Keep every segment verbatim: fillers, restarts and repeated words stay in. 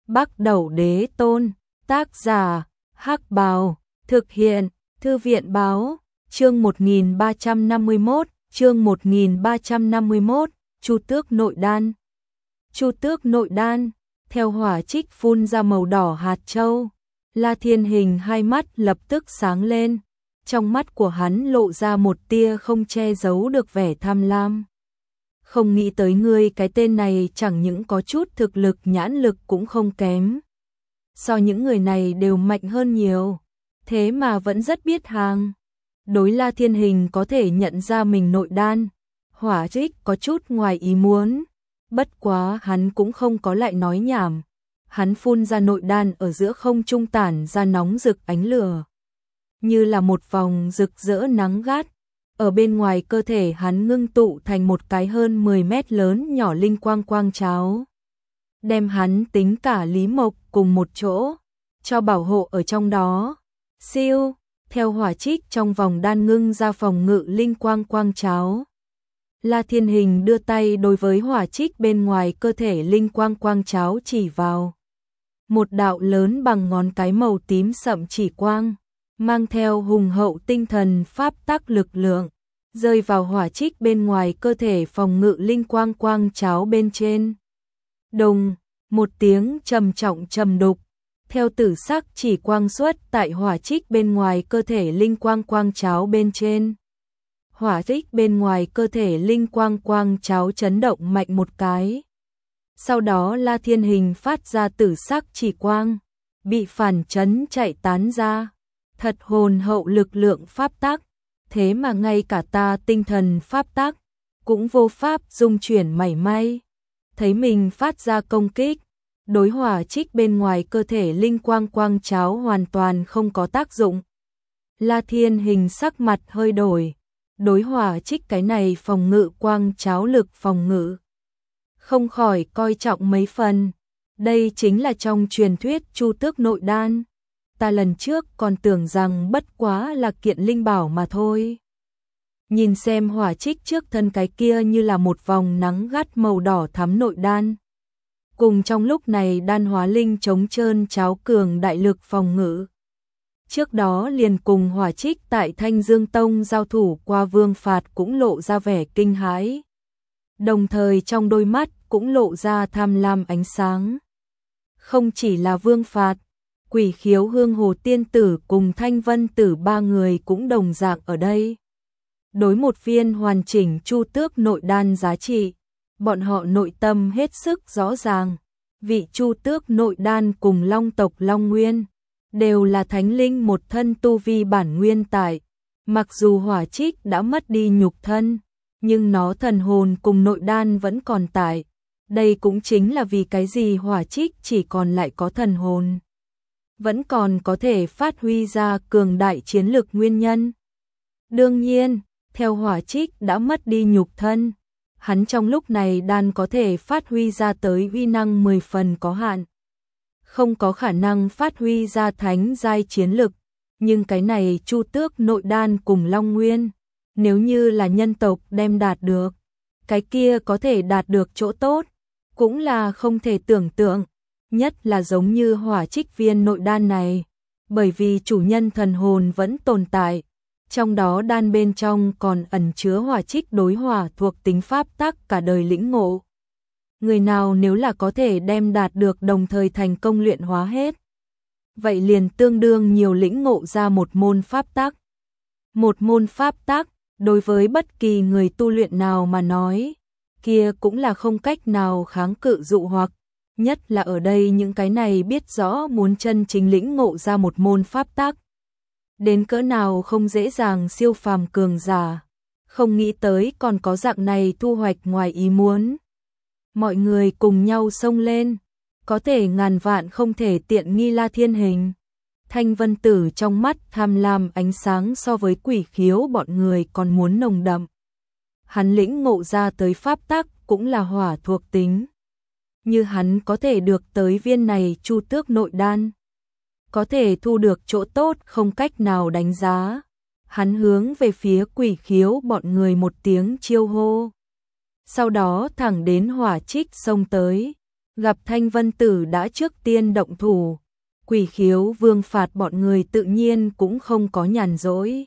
Bắc Đẩu Đế Tôn, tác giả, Hắc Bào, thực hiện, Thư viện báo, chương một nghìn ba trăm năm mươi mốt, chương một nghìn ba trăm năm mươi mốt, Chu Tước Nội Đan. Chu Tước Nội Đan, theo hỏa trích phun ra màu đỏ hạt châu, La Thiên Hình hai mắt lập tức sáng lên, trong mắt của hắn lộ ra một tia không che giấu được vẻ tham lam. Không nghĩ tới ngươi cái tên này chẳng những có chút thực lực nhãn lực cũng không kém. So những người này đều mạnh hơn nhiều, thế mà vẫn rất biết hàng. Đối La Thiên Hình có thể nhận ra mình nội đan, hỏa trích có chút ngoài ý muốn. Bất quá hắn cũng không có lại nói nhảm. Hắn phun ra nội đan ở giữa không trung tản ra nóng rực ánh lửa, như là một vòng rực rỡ nắng gắt. Ở bên ngoài cơ thể hắn ngưng tụ thành một cái hơn mười mét lớn nhỏ linh quang quang cháo, đem hắn tính cả Lý Mộc cùng một chỗ, cho bảo hộ ở trong đó. Siêu, theo hỏa trích trong vòng đan ngưng ra phòng ngự linh quang quang cháo. La Thiên Hình đưa tay đối với hỏa trích bên ngoài cơ thể linh quang quang cháo chỉ vào. Một đạo lớn bằng ngón cái màu tím sậm chỉ quang, mang theo hùng hậu tinh thần pháp tắc lực lượng, rơi vào hỏa trích bên ngoài cơ thể phòng ngự linh quang quang cháo bên trên. Đùng, một tiếng trầm trọng trầm đục, theo tử sắc chỉ quang xuất tại hỏa trích bên ngoài cơ thể linh quang quang cháo bên trên. Hỏa trích bên ngoài cơ thể linh quang quang cháo chấn động mạnh một cái. Sau đó La Thiên Hình phát ra tử sắc chỉ quang, bị phản chấn chạy tán ra. Thật hồn hậu lực lượng pháp tắc, thế mà ngay cả ta tinh thần pháp tắc cũng vô pháp dung chuyển mảy may. Thấy mình phát ra công kích, đối hỏa trích bên ngoài cơ thể linh quang quang cháo hoàn toàn không có tác dụng. La Thiên Hình sắc mặt hơi đổi, đối hỏa trích cái này phòng ngự quang cháo lực phòng ngự không khỏi coi trọng mấy phần. Đây chính là trong truyền thuyết Chu Tước Nội Đan. Ta lần trước còn tưởng rằng bất quá là kiện linh bảo mà thôi. Nhìn xem hỏa trích trước thân cái kia như là một vòng nắng gắt màu đỏ thắm nội đan. Cùng trong lúc này đan hóa linh chống trơn cháo cường đại lực phòng ngự. Trước đó liền cùng hỏa trích tại Thanh Dương Tông giao thủ qua Vương Phạt cũng lộ ra vẻ kinh hãi. Đồng thời trong đôi mắt cũng lộ ra tham lam ánh sáng. Không chỉ là Vương Phạt, Quỷ Khiếu Hương Hồ Tiên Tử cùng Thanh Vân Tử ba người cũng đồng dạng ở đây. Đối một viên hoàn chỉnh Chu Tước Nội Đan giá trị, bọn họ nội tâm hết sức rõ ràng. Vị Chu Tước Nội Đan cùng Long tộc Long Nguyên đều là thánh linh một thân tu vi bản nguyên tại. Mặc dù hỏa trích đã mất đi nhục thân, nhưng nó thần hồn cùng nội đan vẫn còn tại. Đây cũng chính là vì cái gì hỏa trích chỉ còn lại có thần hồn, vẫn còn có thể phát huy ra cường đại chiến lực nguyên nhân. Đương nhiên, theo hỏa trích đã mất đi nhục thân, hắn trong lúc này đan có thể phát huy ra tới uy năng mười phần có hạn. Không có khả năng phát huy ra thánh giai chiến lực, nhưng cái này Chu Tước Nội Đan cùng Long Nguyên, nếu như là nhân tộc đem đạt được, cái kia có thể đạt được chỗ tốt, cũng là không thể tưởng tượng. Nhất là giống như hỏa trích viên nội đan này, bởi vì chủ nhân thần hồn vẫn tồn tại, trong đó đan bên trong còn ẩn chứa hỏa trích đối hỏa thuộc tính pháp tắc cả đời lĩnh ngộ. Người nào nếu là có thể đem đạt được đồng thời thành công luyện hóa hết, vậy liền tương đương nhiều lĩnh ngộ ra một môn pháp tắc. Một môn pháp tắc, đối với bất kỳ người tu luyện nào mà nói, kia cũng là không cách nào kháng cự dụ hoặc. Nhất là ở đây những cái này biết rõ muốn chân chính lĩnh ngộ ra một môn pháp tắc, đến cỡ nào không dễ dàng siêu phàm cường giả, không nghĩ tới còn có dạng này thu hoạch ngoài ý muốn. Mọi người cùng nhau xông lên, có thể ngàn vạn không thể tiện nghi La Thiên Hình. Thanh Vân Tử trong mắt tham lam ánh sáng so với Quỷ Khiếu bọn người còn muốn nồng đậm. Hắn lĩnh ngộ ra tới pháp tắc cũng là hỏa thuộc tính. Như hắn có thể được tới viên này Chu Tước Nội Đan, có thể thu được chỗ tốt không cách nào đánh giá. Hắn hướng về phía Quỷ Khiếu bọn người một tiếng chiêu hô, sau đó thẳng đến hỏa trích xông tới, Gặp Thanh Vân Tử đã trước tiên động thủ, Quỷ Khiếu Vương phạt bọn người tự nhiên cũng không có nhàn rỗi.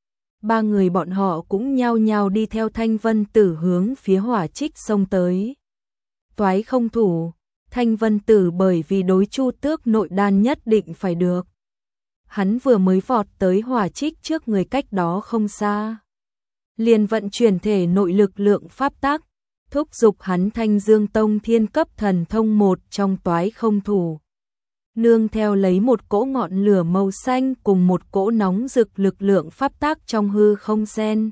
Ba người bọn họ cũng nhao nhao đi theo Thanh Vân Tử hướng phía Hỏa Trích xông tới. Toái không thủ, Thanh Vân Tử bởi vì đối Chu Tước nội đan nhất định phải được. Hắn vừa mới vọt tới Hỏa Trích trước người cách đó không xa. Liền vận chuyển thể nội lực lượng pháp tắc, thúc giục hắn Thanh Dương Tông thiên cấp thần thông một trong toái không thủ. Nương theo lấy một cỗ ngọn lửa màu xanh cùng một cỗ nóng rực lực lượng pháp tắc trong hư không xen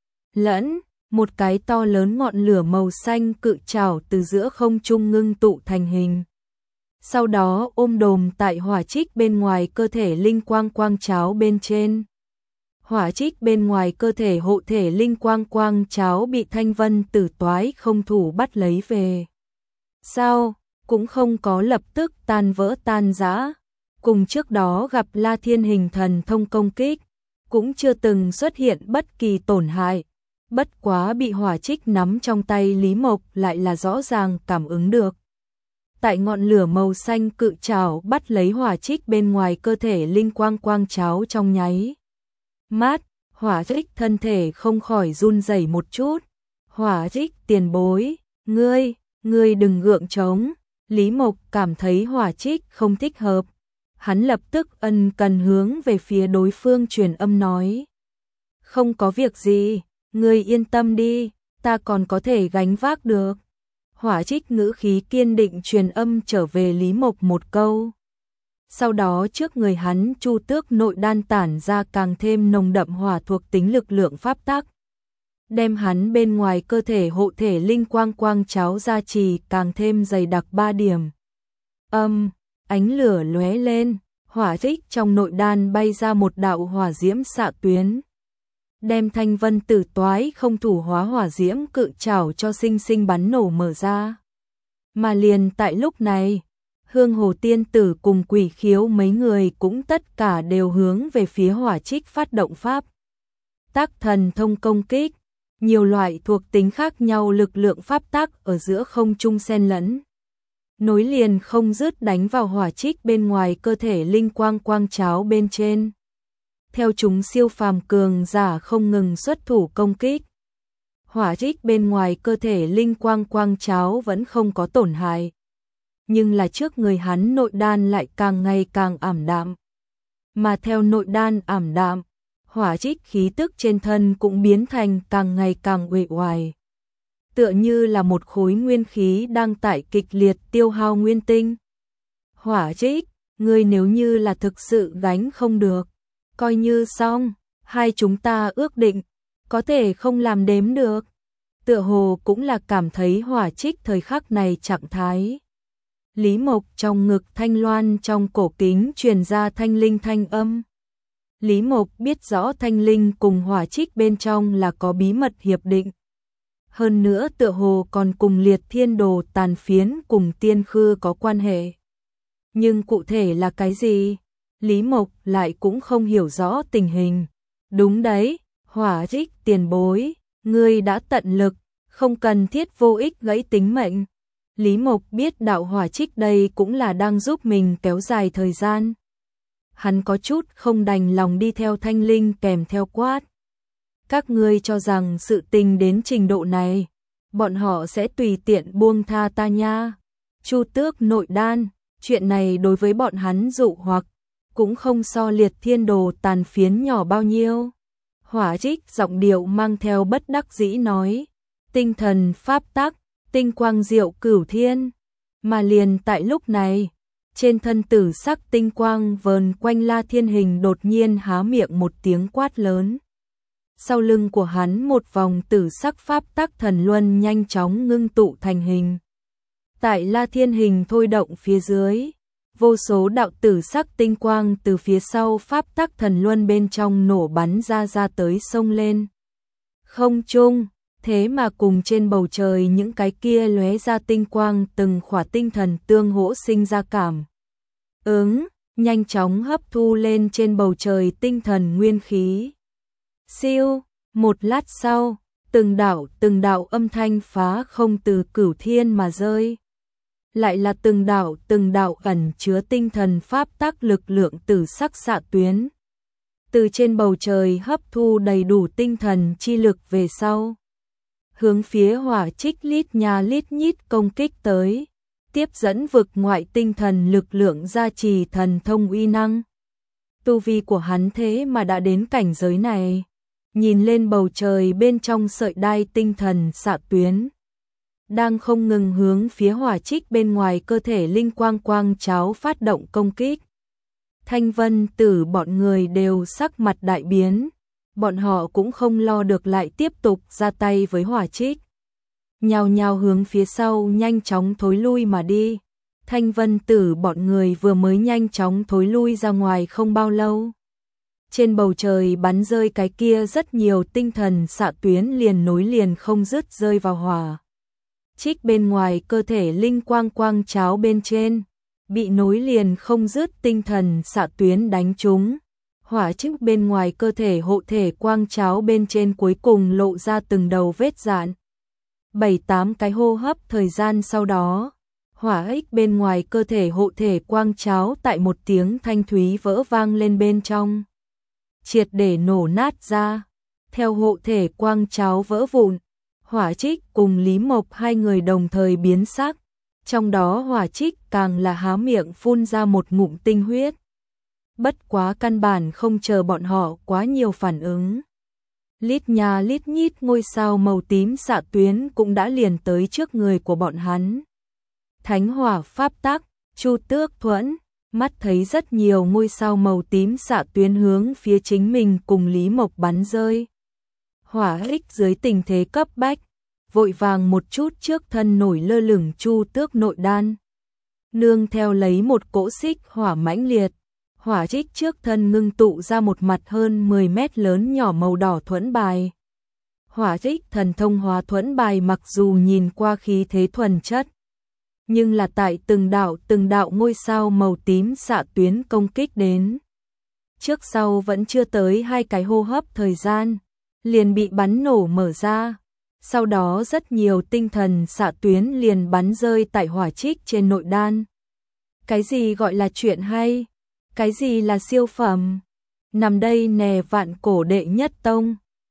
lẫn, một cái to lớn ngọn lửa màu xanh cự trảo từ giữa không trung ngưng tụ thành hình. Sau đó ôm đồm tại Hỏa Trích bên ngoài cơ thể linh quang quang cháo bên trên. Hỏa Trích bên ngoài cơ thể hộ thể linh quang quang cháo bị Thanh Vân Tử toái không thủ bắt lấy về. Sao, cũng không có lập tức tan vỡ tan rã, cùng trước đó gặp La Thiên Hình thần thông công kích, cũng chưa từng xuất hiện bất kỳ tổn hại. Bất quá bị Hỏa Trích nắm trong tay Lý Mộc lại là rõ ràng cảm ứng được. Tại ngọn lửa màu xanh cự trảo bắt lấy Hỏa Trích bên ngoài cơ thể linh quang quang cháo trong nháy mát, Hỏa Trích thân thể không khỏi run rẩy một chút. Hỏa Trích tiền bối, ngươi, ngươi đừng gượng trống. Lý Mộc cảm thấy Hỏa Trích không thích hợp. Hắn lập tức ân cần hướng về phía đối phương truyền âm nói. Không có việc gì, ngươi yên tâm đi, ta còn có thể gánh vác được. Hỏa Trích ngữ khí kiên định truyền âm trở về Lý Mộc một câu. Sau đó trước người hắn Chu Tước nội đan tản ra càng thêm nồng đậm hỏa thuộc tính lực lượng pháp tắc. Đem hắn bên ngoài cơ thể hộ thể linh quang quang cháo gia trì càng thêm dày đặc ba điểm. Âm, ánh lửa lóe lên, Hỏa Trích trong nội đan bay ra một đạo hỏa diễm xạ tuyến. Đem Thanh Vân Tử toái không thủ hóa hỏa diễm cự trảo cho sinh sinh bắn nổ mở ra. Mà liền tại lúc này, Hương Hồ Tiên Tử cùng Quỷ Khiếu mấy người cũng tất cả đều hướng về phía Hỏa Trích phát động pháp tắc thần thông công kích. Nhiều loại thuộc tính khác nhau lực lượng pháp tắc ở giữa không trung xen lẫn, nối liền không dứt đánh vào Hỏa Trích bên ngoài cơ thể linh quang quang cháo bên trên. Theo chúng siêu phàm cường giả không ngừng xuất thủ công kích, Hỏa Trích bên ngoài cơ thể linh quang quang cháo vẫn không có tổn hại, nhưng là trước người hắn nội đan lại càng ngày càng ảm đạm. Mà theo nội đan ảm đạm, Hỏa Trích khí tức trên thân cũng biến thành càng ngày càng uể oải. Tựa như là một khối nguyên khí đang tại kịch liệt tiêu hao nguyên tinh. Hỏa Trích, ngươi nếu như là thực sự gánh không được, coi như xong, hai chúng ta ước định, có thể không làm đếm được. Tựa hồ cũng là cảm thấy Hỏa Trích thời khắc này trạng thái. Lý Mộc trong ngực thanh loan trong cổ kính truyền ra thanh linh thanh âm. Lý Mộc biết rõ thanh linh cùng Hỏa Trích bên trong là có bí mật hiệp định. Hơn nữa tựa hồ còn cùng Liệt Thiên Đồ tàn phiến cùng Tiên Khư có quan hệ. Nhưng cụ thể là cái gì? Lý Mộc lại cũng không hiểu rõ tình hình. Đúng đấy, Hỏa Trích tiền bối, ngươi đã tận lực, không cần thiết vô ích gãy tính mệnh. Lý Mộc biết đạo Hỏa Trích đây cũng là đang giúp mình kéo dài thời gian. Hắn có chút không đành lòng đi theo thanh linh kèm theo quát. Các ngươi cho rằng sự tình đến trình độ này, bọn họ sẽ tùy tiện buông tha ta nha. Chu Tước nội đan, chuyện này đối với bọn hắn dụ hoặc, cũng không so Liệt Thiên Đồ tàn phiến nhỏ bao nhiêu. Hỏa Trích giọng điệu mang theo bất đắc dĩ nói, tinh thần pháp tắc, tinh quang diệu cửu thiên. Mà liền tại lúc này, trên thân tử sắc tinh quang vờn quanh La Thiên Hình đột nhiên há miệng một tiếng quát lớn. Sau lưng của hắn một vòng tử sắc pháp tắc thần luân nhanh chóng ngưng tụ thành hình. Tại La Thiên Hình thôi động phía dưới, vô số đạo tử sắc tinh quang từ phía sau pháp tắc thần luân bên trong nổ bắn ra ra tới sông lên. Không trung, thế mà cùng trên bầu trời những cái kia lóe ra tinh quang từng khỏa tinh thần tương hỗ sinh ra cảm ứng, nhanh chóng hấp thu lên trên bầu trời tinh thần nguyên khí. Siêu, một lát sau, từng đạo từng đạo âm thanh phá không từ cửu thiên mà rơi. lại là từng đạo từng đạo ẩn chứa tinh thần pháp tắc lực lượng tử sắc xạ tuyến. Từ trên bầu trời hấp thu đầy đủ tinh thần chi lực về sau. Hướng phía hỏa trích lít nha lít nhít công kích tới, tiếp dẫn vực ngoại tinh thần lực lượng gia trì thần thông uy năng. Tu vi của hắn thế mà đã đến cảnh giới này, nhìn lên bầu trời bên trong sợi đai tinh thần xạ tuyến, đang không ngừng hướng phía hỏa trích bên ngoài cơ thể linh quang quang cháo phát động công kích. Thanh Vân Tử bọn người đều sắc mặt đại biến, bọn họ cũng không lo được lại tiếp tục ra tay với hỏa trích. Nhào nhào hướng phía sau nhanh chóng thối lui mà đi. Thanh Vân Tử bọn người vừa mới nhanh chóng thối lui ra ngoài không bao lâu. Trên bầu trời bắn rơi cái kia rất nhiều tinh thần xạ tuyến liền nối liền không dứt rơi vào hỏa trích bên ngoài cơ thể linh quang quang cháo bên trên, bị nối liền không dứt tinh thần xạ tuyến đánh trúng. Hỏa trích bên ngoài cơ thể hộ thể quang cháo bên trên cuối cùng lộ ra từng đầu vết rạn. Bảy tám cái hô hấp thời gian sau đó, hỏa ích bên ngoài cơ thể hộ thể quang cháo tại một tiếng thanh thúy vỡ vang lên bên trong, triệt để nổ nát ra. Theo hộ thể quang cháo vỡ vụn, hỏa trích cùng Lý Mộc hai người đồng thời biến sắc, trong đó hỏa trích càng là há miệng phun ra một ngụm tinh huyết. Bất quá căn bản không chờ bọn họ quá nhiều phản ứng. Lít nha lít nhít ngôi sao màu tím xạ tuyến cũng đã liền tới trước người của bọn hắn. Thánh hỏa pháp tắc, Chu Tước Thuẫn, mắt thấy rất nhiều ngôi sao màu tím xạ tuyến hướng phía chính mình cùng Lý Mộc bắn rơi. Hỏa ích dưới tình thế cấp bách, vội vàng một chút trước thân nổi lơ lửng Chu Tước nội đan. Nương theo lấy một cỗ xích hỏa mãnh liệt, hỏa trích trước thân ngưng tụ ra một mặt hơn mười mét lớn nhỏ màu đỏ thuẫn bài. Hỏa trích thần thông hóa thuẫn bài mặc dù nhìn qua khí thế thuần chất, nhưng là tại từng đạo từng đạo ngôi sao màu tím xạ tuyến công kích đến. Trước sau vẫn chưa tới hai cái hô hấp thời gian, liền bị bắn nổ mở ra. Sau đó rất nhiều tinh thần xạ tuyến liền bắn rơi tại hỏa trích trên nội đan. Cái gì gọi là chuyện hay? Cái gì là siêu phẩm? Nằm đây nè vạn cổ đệ nhất tông,